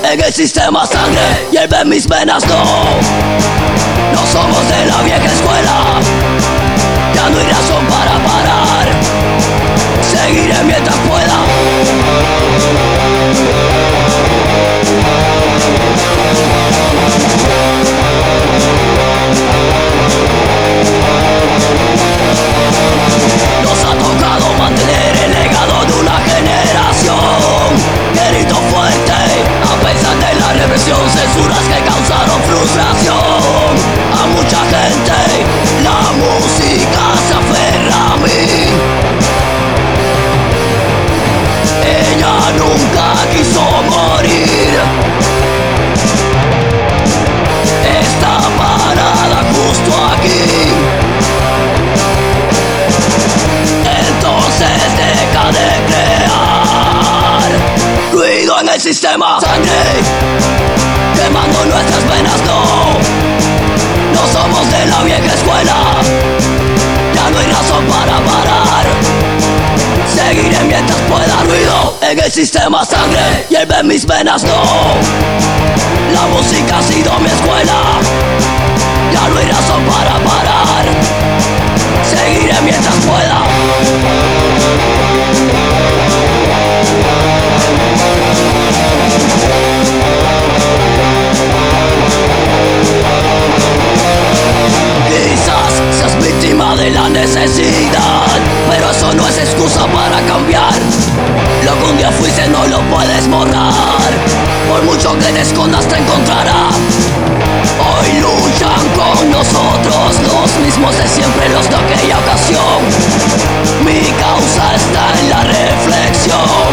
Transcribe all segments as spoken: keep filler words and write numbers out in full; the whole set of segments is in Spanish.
en el sistema sangre, hierve en mis venas, no. No somos de la vieja escuela, ya no hay razón para parar. Seguiré mientras pueda. Nos ha tocado mantener el legado de una generación. Grito fuerte, a pesar de la represión, censuras que causaron frustración. A mucha gente la música se aferra a mí. Ella nunca quiso morir. Está parada justo aquí. Entonces deja de crear ruido en el sistema. Sangre quemando nuestras venas, no. No somos de la vieja escuela, ya no hay razón para parar. Seguiré mientras pueda. Ruido en el sistema. Sangre hierve en mis venas, no. La música ha sido mi escuela, ya no hay razón para parar. Seguiré mientras pueda. Quizás seas víctima de la necesidad, pero eso no es excusa para cambiar. Lo que un día fuiste no lo puedes borrar. Por mucho que te escondas te encontrará. Hoy luchan con nosotros los mismos de siempre, los de aquella ocasión. Mi causa está en la reflexión.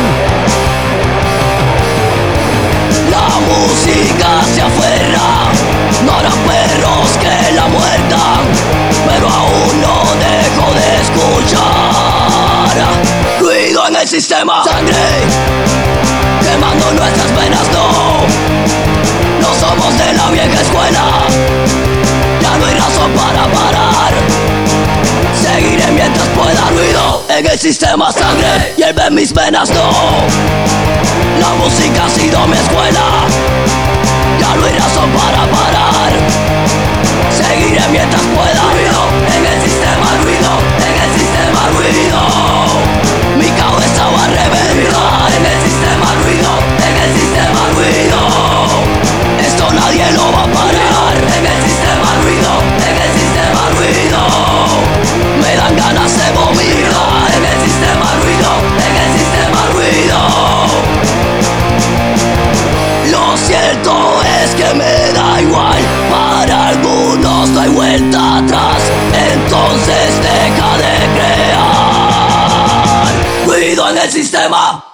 La música se aferra, no habrá perros que la muerdan, pero aún no dejo de escuchar ruido en el sistema. Sangre quemando nuestras venas, no. No somos de la vieja escuela, ya no hay razón para parar. Seguiré mientras pueda. Ruido en el sistema. Sangre hierve en mis venas, no. La música ha sido mi escuela, ya no hay razón para parar. Seguiré mientras pueda. Ruido en el sistema, ruido en el sistema, ruido. Mi caos estaba rebelde. En el sistema, ruido en el sistema, ruido. Esto nadie lo va a parar. En el sistema, ruido en el sistema, ruido. Me dan ganas de vomitar. En el sistema, ruido en el sistema, ruido. Lo cierto es que me da igual, para algunos no hay vuelta atrás. Entonces deja de crear ruido en el sistema.